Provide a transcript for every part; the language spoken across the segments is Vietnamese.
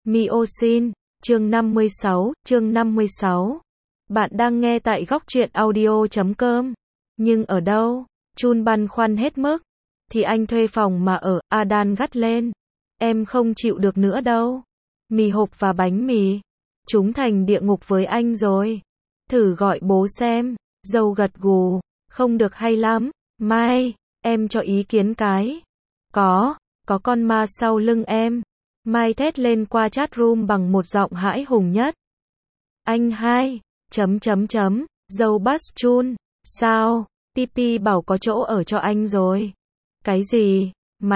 Miosin, chương 56. Bạn đang nghe tại góc truyện audio.com. Nhưng ở đâu? Chun băn khoăn hết mức. Thì anh thuê phòng mà ở, Adan gắt lên. Em không chịu được nữa đâu. Mì hộp và bánh mì. Chúng thành địa ngục với anh rồi. Thử gọi bố xem. Dâu gật gù. Không được hay lắm. Mai, em cho ý kiến cái. Có con ma sau lưng em. Mai thét lên qua chat room bằng một giọng hãi hùng nhất. Anh hai, dâu bust chun, sao, Pipi bảo có chỗ ở cho anh rồi. Cái gì,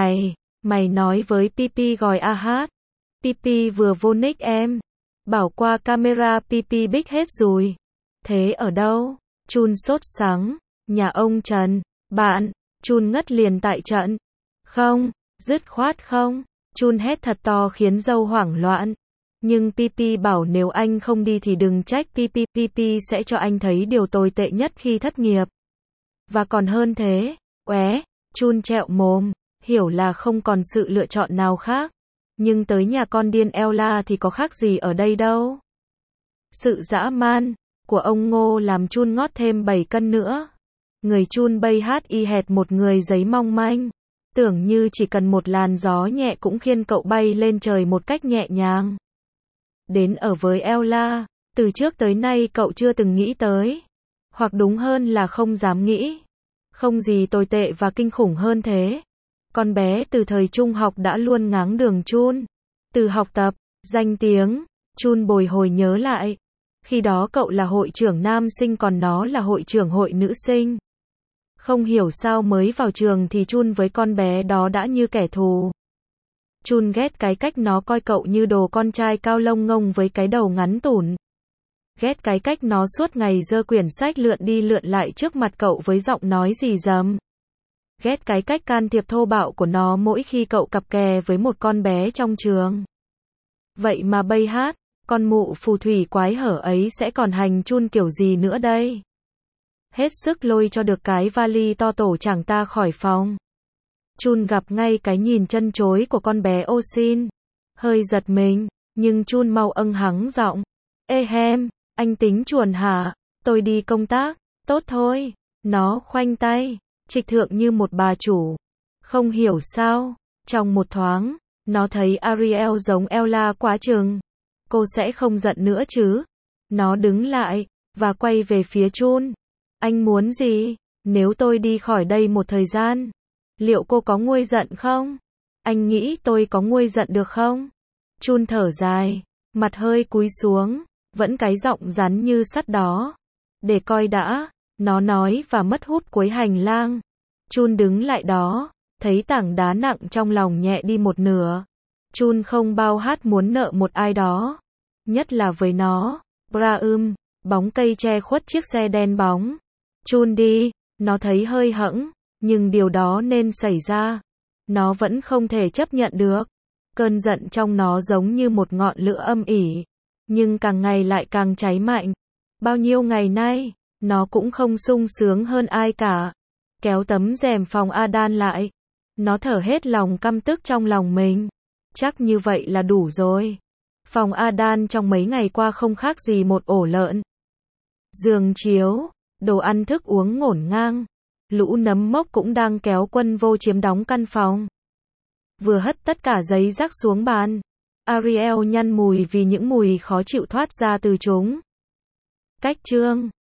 mày nói với Pipi gọi hát. Pipi vừa vô nick em, bảo qua camera Pipi bích hết rồi. Thế ở đâu? Chun sốt sắng, nhà ông Trần, bạn, Chun ngất liền tại trận. Không, dứt khoát không. Chun hét thật to khiến dâu hoảng loạn. Nhưng Pipi bảo nếu anh không đi thì đừng trách Pipi sẽ cho anh thấy điều tồi tệ nhất khi thất nghiệp. Và còn hơn thế. Chun trẹo mồm, hiểu là không còn sự lựa chọn nào khác. Nhưng tới nhà con điên Ella thì có khác gì ở đây đâu. Sự dã man của ông Ngô làm Chun ngót thêm 7 cân nữa. Người Chun bay hát y hệt một người giấy mong manh. Tưởng như chỉ cần một làn gió nhẹ cũng khiêng cậu bay lên trời một cách nhẹ nhàng. Đến ở với Ella, từ trước tới nay cậu chưa từng nghĩ tới. Hoặc đúng hơn là không dám nghĩ. Không gì tồi tệ và kinh khủng hơn thế. Con bé từ thời trung học đã luôn ngáng đường Chun. Từ học tập, danh tiếng, Chun bồi hồi nhớ lại. Khi đó cậu là hội trưởng nam sinh còn nó là hội trưởng hội nữ sinh. Không hiểu sao mới vào trường thì Chun với con bé đó đã như kẻ thù. Chun ghét cái cách nó coi cậu như đồ con trai cao lông ngông với cái đầu ngắn tủn. Ghét cái cách nó suốt ngày giơ quyển sách lượn đi lượn lại trước mặt cậu với giọng nói rì rầm. Ghét cái cách can thiệp thô bạo của nó mỗi khi cậu cặp kè với một con bé trong trường. Vậy mà bây hát, con mụ phù thủy quái hở ấy sẽ còn hành Chun kiểu gì nữa đây? Hết sức lôi cho được cái vali to tổ chẳng ta khỏi phòng. Chun gặp ngay cái nhìn chân chối của con bé Osin. Hơi giật mình, nhưng Chun mau hắng giọng. Ê hem, anh tính chuồn hả? Tôi đi công tác, tốt thôi. Nó khoanh tay, trịch thượng như một bà chủ. Không hiểu sao, trong một thoáng, nó thấy Ariel giống Ella quá chừng. Cô sẽ không giận nữa chứ? Nó đứng lại, và quay về phía Chun. Anh muốn gì? Nếu tôi đi khỏi đây một thời gian, liệu cô có nguôi giận không? Anh nghĩ tôi có nguôi giận được không? Chun thở dài, mặt hơi cúi xuống, vẫn cái giọng rắn như sắt đó. Để coi đã, nó nói và mất hút cuối hành lang. Chun đứng lại đó, thấy tảng đá nặng trong lòng nhẹ đi một nửa. Chun không bao hát muốn nợ một ai đó. Nhất là với nó. Braum, bóng cây che khuất chiếc xe đen bóng. Chun đi, nó thấy hơi hẫng, nhưng điều đó nên xảy ra. Nó vẫn không thể chấp nhận được. Cơn giận trong nó giống như một ngọn lửa âm ỉ, nhưng càng ngày lại càng cháy mạnh. Bao nhiêu ngày nay, nó cũng không sung sướng hơn ai cả. Kéo tấm rèm phòng Adan lại. Nó thở hết lòng căm tức trong lòng mình. Chắc như vậy là đủ rồi. Phòng Adan trong mấy ngày qua không khác gì một ổ lợn. Giường chiếu, đồ ăn thức uống ngổn ngang. Lũ nấm mốc cũng đang kéo quân vô chiếm đóng căn phòng. Vừa hất tất cả giấy rác xuống bàn, Ariel nhăn mùi vì những mùi khó chịu thoát ra từ chúng. Cách chương